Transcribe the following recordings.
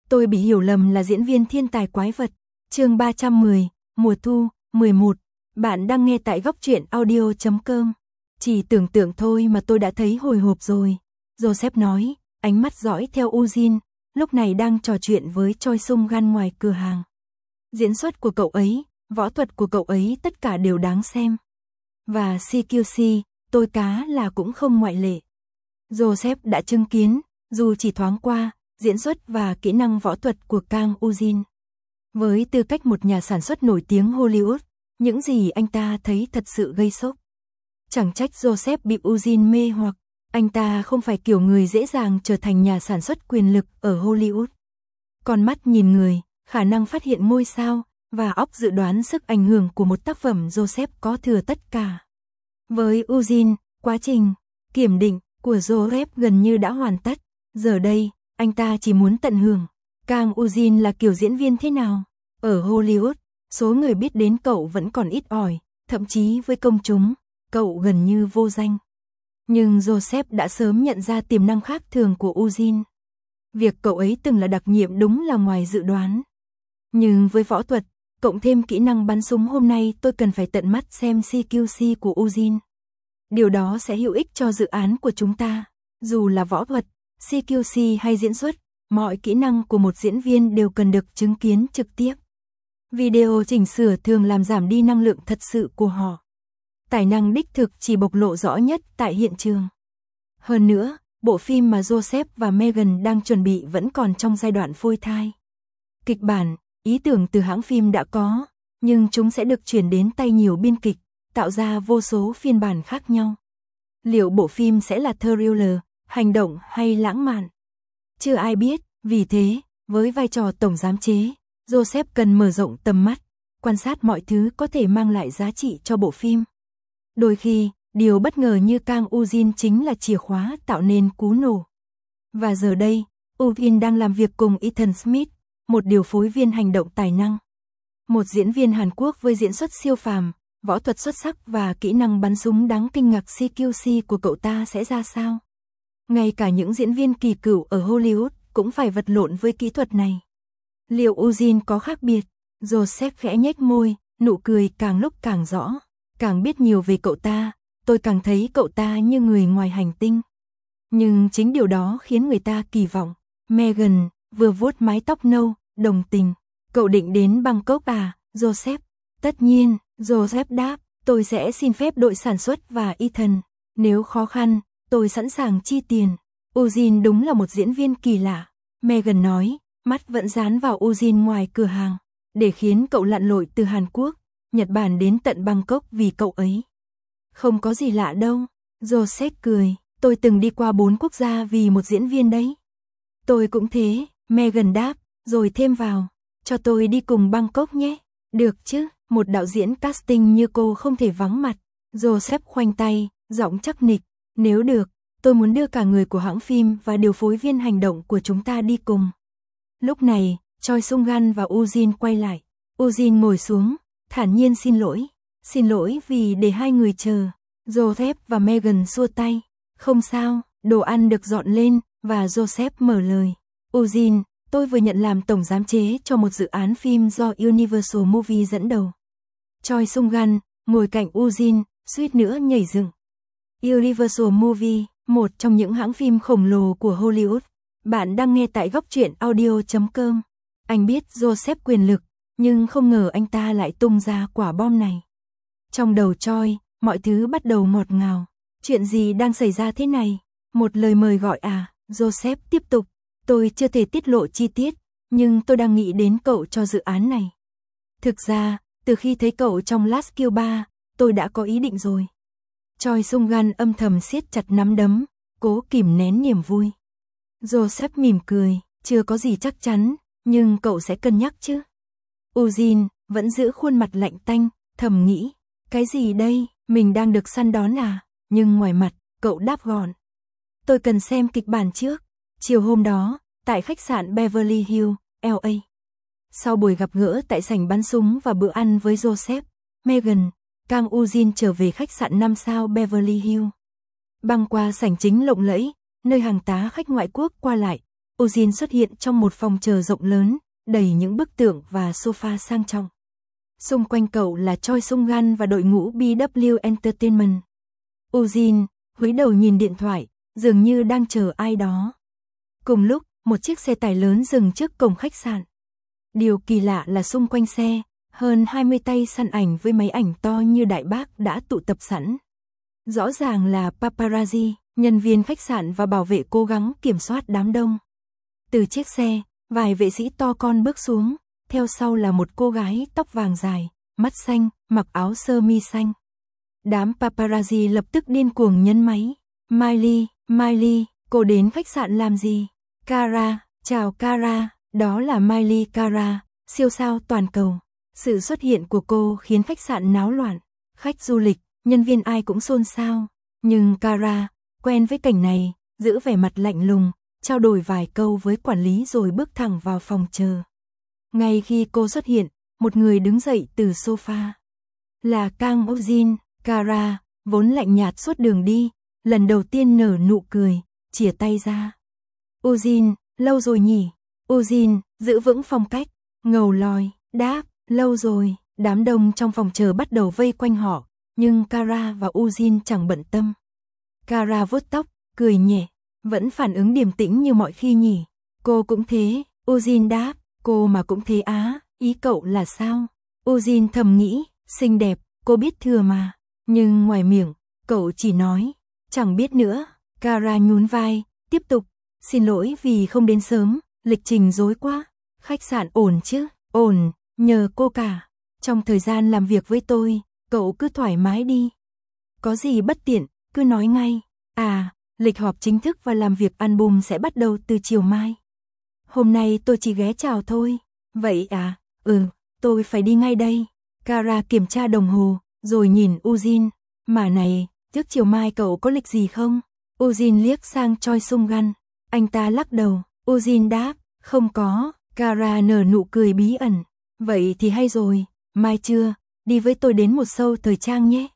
Tôi bị hiểu lầm là diễn viên thiên tài quái vật. Chương 310, mùa thu, 11. Bạn đang nghe tại góc truyện audio.com. Chỉ tưởng tượng thôi mà tôi đã thấy hồi hộp rồi. Joseph nói, ánh mắt dõi theo Ujin, lúc này đang trò chuyện với Choi Sung Gan ngoài cửa hàng. Diễn xuất của cậu ấy, võ thuật của cậu ấy tất cả đều đáng xem. Và CQC, tôi cá là cũng không ngoại lệ. Joseph đã chứng kiến, dù chỉ thoáng qua, diễn xuất và kỹ năng võ thuật của Kang Ujin. Với tư cách một nhà sản xuất nổi tiếng Hollywood, những gì anh ta thấy thật sự gây sốc. Chẳng trách Joseph bị Ujin mê hoặc, anh ta không phải kiểu người dễ dàng trở thành nhà sản xuất quyền lực ở Hollywood. Con mắt nhìn người, khả năng phát hiện ngôi sao, và óc dự đoán sức ảnh hưởng của một tác phẩm Joseph có thừa tất cả. Với Ujin, quá trình kiểm định của Joseph gần như đã hoàn tất, giờ đây, anh ta chỉ muốn tận hưởng. Kang Ujin là kiểu diễn viên thế nào? Ở Hollywood, số người biết đến cậu vẫn còn ít ỏi, thậm chí với công chúng, cậu gần như vô danh. Nhưng Joseph đã sớm nhận ra tiềm năng khác thường của Ujin. Việc cậu ấy từng là đặc nhiệm đúng là ngoài dự đoán. Nhưng với võ thuật, cộng thêm kỹ năng bắn súng hôm nay tôi cần phải tận mắt xem CQC của Ujin. Điều đó sẽ hữu ích cho dự án của chúng ta. Dù là võ thuật, CQC hay diễn xuất, mọi kỹ năng của một diễn viên đều cần được chứng kiến trực tiếp. Video chỉnh sửa thường làm giảm đi năng lượng thật sự của họ. Tài năng đích thực chỉ bộc lộ rõ nhất tại hiện trường. Hơn nữa, bộ phim mà Joseph và Megan đang chuẩn bị vẫn còn trong giai đoạn phôi thai. Kịch bản, ý tưởng từ hãng phim đã có, nhưng chúng sẽ được chuyển đến tay nhiều biên kịch, tạo ra vô số phiên bản khác nhau. Liệu bộ phim sẽ là thriller, hành động hay lãng mạn? Chưa ai biết, vì thế, với vai trò tổng giám chế, Joseph cần mở rộng tầm mắt, quan sát mọi thứ có thể mang lại giá trị cho bộ phim. Đôi khi, điều bất ngờ như Kang Ujin chính là chìa khóa tạo nên cú nổ. Và giờ đây, Ujin đang làm việc cùng Ethan Smith, một điều phối viên hành động tài năng. Một diễn viên Hàn Quốc với diễn xuất siêu phàm, võ thuật xuất sắc và kỹ năng bắn súng đáng kinh ngạc. CQC của cậu ta sẽ ra sao? Ngay cả những diễn viên kỳ cựu ở Hollywood cũng phải vật lộn với kỹ thuật này. Liệu Ujin có khác biệt? Joseph khẽ nhếch môi, nụ cười càng lúc càng rõ. Càng biết nhiều về cậu ta, tôi càng thấy cậu ta như người ngoài hành tinh. Nhưng chính điều đó khiến người ta kỳ vọng. Megan vừa vuốt mái tóc nâu, đồng tình. Cậu định đến Bangkok à, Joseph? Tất nhiên, Joseph đáp, tôi sẽ xin phép đội sản xuất và Ethan. Nếu khó khăn, tôi sẵn sàng chi tiền. Ujin đúng là một diễn viên kỳ lạ. Megan nói, mắt vẫn dán vào Ujin ngoài cửa hàng. Để khiến cậu lặn lội từ Hàn Quốc, Nhật Bản đến tận Bangkok vì cậu ấy. Không có gì lạ đâu. Joseph cười, tôi từng đi qua 4 quốc gia vì một diễn viên đấy. Tôi cũng thế, Megan đáp, rồi thêm vào, cho tôi đi cùng Bangkok nhé. Được chứ, một đạo diễn casting như cô không thể vắng mặt. Joseph khoanh tay, giọng chắc nịch, nếu được, tôi muốn đưa cả người của hãng phim và điều phối viên hành động của chúng ta đi cùng. Lúc này, Choi Sung Gan và Ujin quay lại. Ujin ngồi xuống, thản nhiên xin lỗi vì để hai người chờ. Joseph và Megan xua tay, không sao, đồ ăn được dọn lên, và Joseph mở lời. Ujin, tôi vừa nhận làm tổng giám chế cho một dự án phim do Universal Movie dẫn đầu. Choi Sung Gan ngồi cạnh Ujin, suýt nữa nhảy dựng. Universal Movie, một trong những hãng phim khổng lồ của Hollywood. Bạn đang nghe tại góc truyện audio.com. Anh biết Joseph quyền lực, nhưng không ngờ anh ta lại tung ra quả bom này. Trong đầu Choi, mọi thứ bắt đầu ngọt ngào. Chuyện gì đang xảy ra thế này? Một lời mời gọi à? Joseph tiếp tục. Tôi chưa thể tiết lộ chi tiết, nhưng tôi đang nghĩ đến cậu cho dự án này. Thực ra, từ khi thấy cậu trong Last Kill 3, tôi đã có ý định rồi. Choi Sung Gan âm thầm siết chặt nắm đấm, cố kìm nén niềm vui. Joseph mỉm cười, chưa có gì chắc chắn, nhưng cậu sẽ cân nhắc chứ. Ujin vẫn giữ khuôn mặt lạnh tanh, thầm nghĩ, cái gì đây, mình đang được săn đón à? Nhưng ngoài mặt, cậu đáp gọn. Tôi cần xem kịch bản trước. Chiều hôm đó, tại khách sạn Beverly Hills, LA. Sau buổi gặp gỡ tại sảnh bắn súng và bữa ăn với Joseph, Megan, Kang Ujin trở về khách sạn 5 sao Beverly Hills. Băng qua sảnh chính lộng lẫy, nơi hàng tá khách ngoại quốc qua lại, Ujin xuất hiện trong một phòng chờ rộng lớn, đầy những bức tượng và sofa sang trọng. Xung quanh cậu là Choi Sung-gun và đội ngũ BW Entertainment. Ujin cúi đầu nhìn điện thoại, dường như đang chờ ai đó. Cùng lúc, một chiếc xe tải lớn dừng trước cổng khách sạn. Điều kỳ lạ là xung quanh xe, hơn 20 tay săn ảnh với máy ảnh to như đại bác đã tụ tập sẵn. Rõ ràng là paparazzi, nhân viên khách sạn và bảo vệ cố gắng kiểm soát đám đông. Từ chiếc xe, vài vệ sĩ to con bước xuống, theo sau là một cô gái tóc vàng dài, mắt xanh, mặc áo sơ mi xanh. Đám paparazzi lập tức điên cuồng nhấn máy. Miley, cô đến khách sạn làm gì? Kara, chào Kara, đó là Miley Kara, siêu sao toàn cầu. Sự xuất hiện của cô khiến khách sạn náo loạn. Khách du lịch, nhân viên ai cũng xôn xao. Nhưng Kara, quen với cảnh này, giữ vẻ mặt lạnh lùng, trao đổi vài câu với quản lý rồi bước thẳng vào phòng chờ. Ngay khi cô xuất hiện, một người đứng dậy từ sofa. Là Kang Ujin. Kara, vốn lạnh nhạt suốt đường đi, lần đầu tiên nở nụ cười, chìa tay ra. Ujin, lâu rồi nhỉ? Ujin, giữ vững phong cách, ngầu lòi, đáp, lâu rồi. Đám đông trong phòng chờ bắt đầu vây quanh họ, nhưng Kara và Ujin chẳng bận tâm. Kara vuốt tóc, cười nhẹ, vẫn phản ứng điềm tĩnh như mọi khi nhỉ? Cô cũng thế, Ujin đáp, cô mà cũng thế á, ý cậu là sao? Ujin thầm nghĩ, xinh đẹp, cô biết thừa mà. Nhưng ngoài miệng, cậu chỉ nói, chẳng biết nữa. Kara nhún vai, tiếp tục, xin lỗi vì không đến sớm, lịch trình rối quá. Khách sạn ổn chứ? Ổn, nhờ cô cả. Trong thời gian làm việc với tôi, cậu cứ thoải mái đi. Có gì bất tiện, cứ nói ngay. À, lịch họp chính thức và làm việc album sẽ bắt đầu từ chiều mai. Hôm nay tôi chỉ ghé chào thôi. Vậy à? Tôi phải đi ngay đây. Kara kiểm tra đồng hồ, rồi nhìn Ujin. Mà này, trước chiều mai cậu có lịch gì không? Ujin liếc sang Choi Sung-gun. Anh ta lắc đầu. Ujin đáp, không có. Kara nở nụ cười bí ẩn. Vậy thì hay rồi, mai trưa, đi với tôi đến một show thời trang nhé.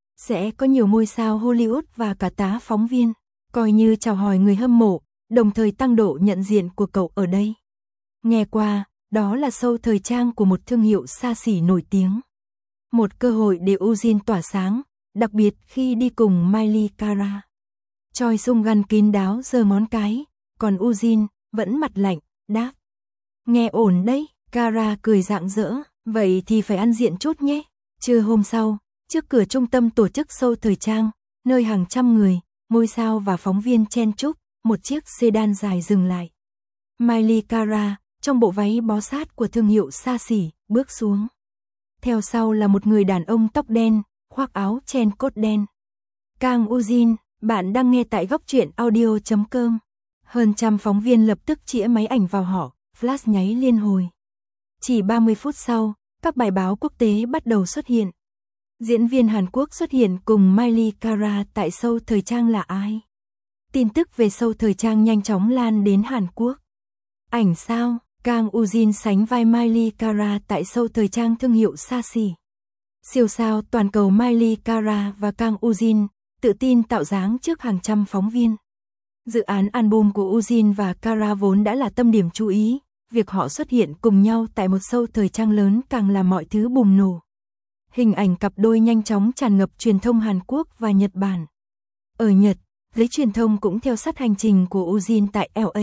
Sẽ có nhiều ngôi sao Hollywood và cả tá phóng viên, coi như chào hỏi người hâm mộ, đồng thời tăng độ nhận diện của cậu ở đây. Nghe qua, đó là show thời trang của một thương hiệu xa xỉ nổi tiếng. Một cơ hội để Ujin tỏa sáng, đặc biệt khi đi cùng Miley Kara. Choi Sung-gun kín đáo giơ ngón cái, còn Ujin vẫn mặt lạnh, đáp. Nghe ổn đấy, Kara cười rạng rỡ, vậy thì phải ăn diện chút nhé. Trưa hôm sau, trước cửa trung tâm tổ chức show thời trang, nơi hàng trăm người, ngôi sao và phóng viên chen chúc, một chiếc sedan dài dừng lại. Miley Kara, trong bộ váy bó sát của thương hiệu xa xỉ, bước xuống. Theo sau là một người đàn ông tóc đen, khoác áo chen cốt đen. Kang Ujin, bạn đang nghe tại góc truyện audio.com. Hơn trăm phóng viên lập tức chĩa máy ảnh vào họ, flash nháy liên hồi. Chỉ 30 phút sau, các bài báo quốc tế bắt đầu xuất hiện. Diễn viên Hàn Quốc xuất hiện cùng Miley Kara tại show thời trang là ai? Tin tức về show thời trang nhanh chóng lan đến Hàn Quốc. Ảnh sao? Kang Ujin sánh vai Miley Kara tại show thời trang thương hiệu xa xỉ. Siêu sao toàn cầu Miley Kara và Kang Ujin tự tin tạo dáng trước hàng trăm phóng viên. Dự án album của Ujin và Kara vốn đã là tâm điểm chú ý, việc họ xuất hiện cùng nhau tại một show thời trang lớn càng làm mọi thứ bùng nổ. Hình ảnh cặp đôi nhanh chóng tràn ngập truyền thông Hàn Quốc và Nhật Bản. Ở Nhật, giới truyền thông cũng theo sát hành trình của Ujin tại LA.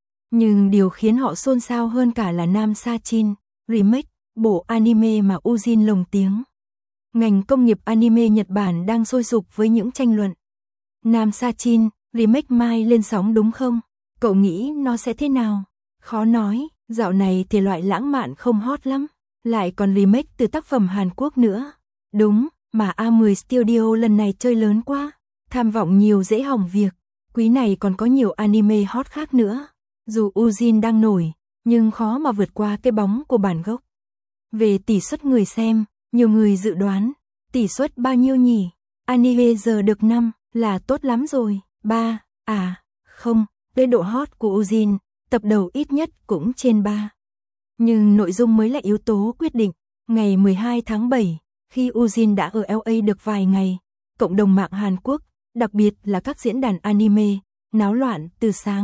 Nhưng điều khiến họ xôn xao hơn cả là Nam Sa-chin Remake, bộ anime mà Ujin lồng tiếng. Ngành công nghiệp anime Nhật Bản đang sôi sục với những tranh luận. Nam Sa-chin Remake mai lên sóng đúng không? Cậu nghĩ nó sẽ thế nào? Khó nói, dạo này thể loại lãng mạn không hot lắm. Lại còn remake từ tác phẩm Hàn Quốc nữa. Đúng, mà A10 Studio lần này chơi lớn quá. Tham vọng nhiều dễ hỏng việc. Quý này còn có nhiều anime hot khác nữa. Dù Ujin đang nổi, nhưng khó mà vượt qua cái bóng của bản gốc. Về tỷ suất người xem, nhiều người dự đoán. Tỷ suất bao nhiêu nhỉ? Anime giờ được 5 là tốt lắm rồi. 3, không, với độ hot của Ujin, tập đầu ít nhất cũng trên 3. Nhưng nội dung mới là yếu tố quyết định. Ngày 12 tháng 7, khi Ujin đã ở LA được vài ngày, cộng đồng mạng Hàn Quốc, đặc biệt là các diễn đàn anime, náo loạn từ sáng.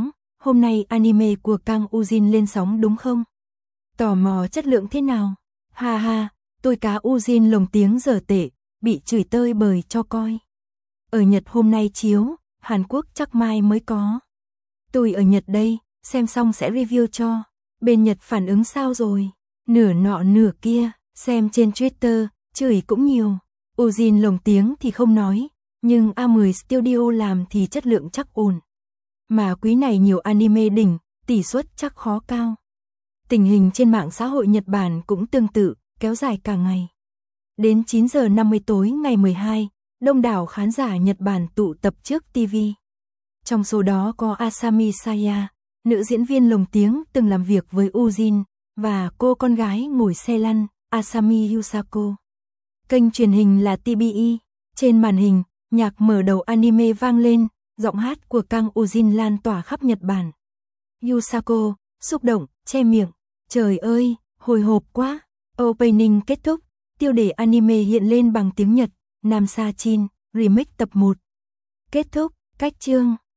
hôm nay anime của Kang Ujin lên sóng đúng không? Tò mò chất lượng thế nào? Ha ha, tôi cá Ujin lồng tiếng dở tệ, bị chửi tơi bời cho coi. Ở Nhật hôm nay chiếu, Hàn Quốc chắc mai mới có. Tôi ở Nhật đây, xem xong sẽ review cho. Bên Nhật phản ứng sao rồi? Nửa nọ nửa kia, xem trên Twitter, chửi cũng nhiều. Ujin lồng tiếng thì không nói, nhưng A10 Studio làm thì chất lượng chắc ổn. Mà quý này nhiều anime đỉnh, tỷ suất chắc khó cao. Tình hình trên mạng xã hội Nhật Bản cũng tương tự, kéo dài cả ngày. Đến 9 giờ 50 tối ngày 12, đông đảo khán giả Nhật Bản tụ tập trước TV. Trong số đó có Asami Saya, nữ diễn viên lồng tiếng từng làm việc với Ujin, và cô con gái ngồi xe lăn, Asami Yusako. Kênh truyền hình là TBE. Trên màn hình, nhạc mở đầu anime vang lên, giọng hát của Kang Ujin lan tỏa khắp Nhật Bản. Yusako, xúc động, che miệng. Trời ơi, hồi hộp quá. Opening kết thúc, tiêu đề anime hiện lên bằng tiếng Nhật, Nam Sa Chin, remake tập 1. Kết thúc, cách chương.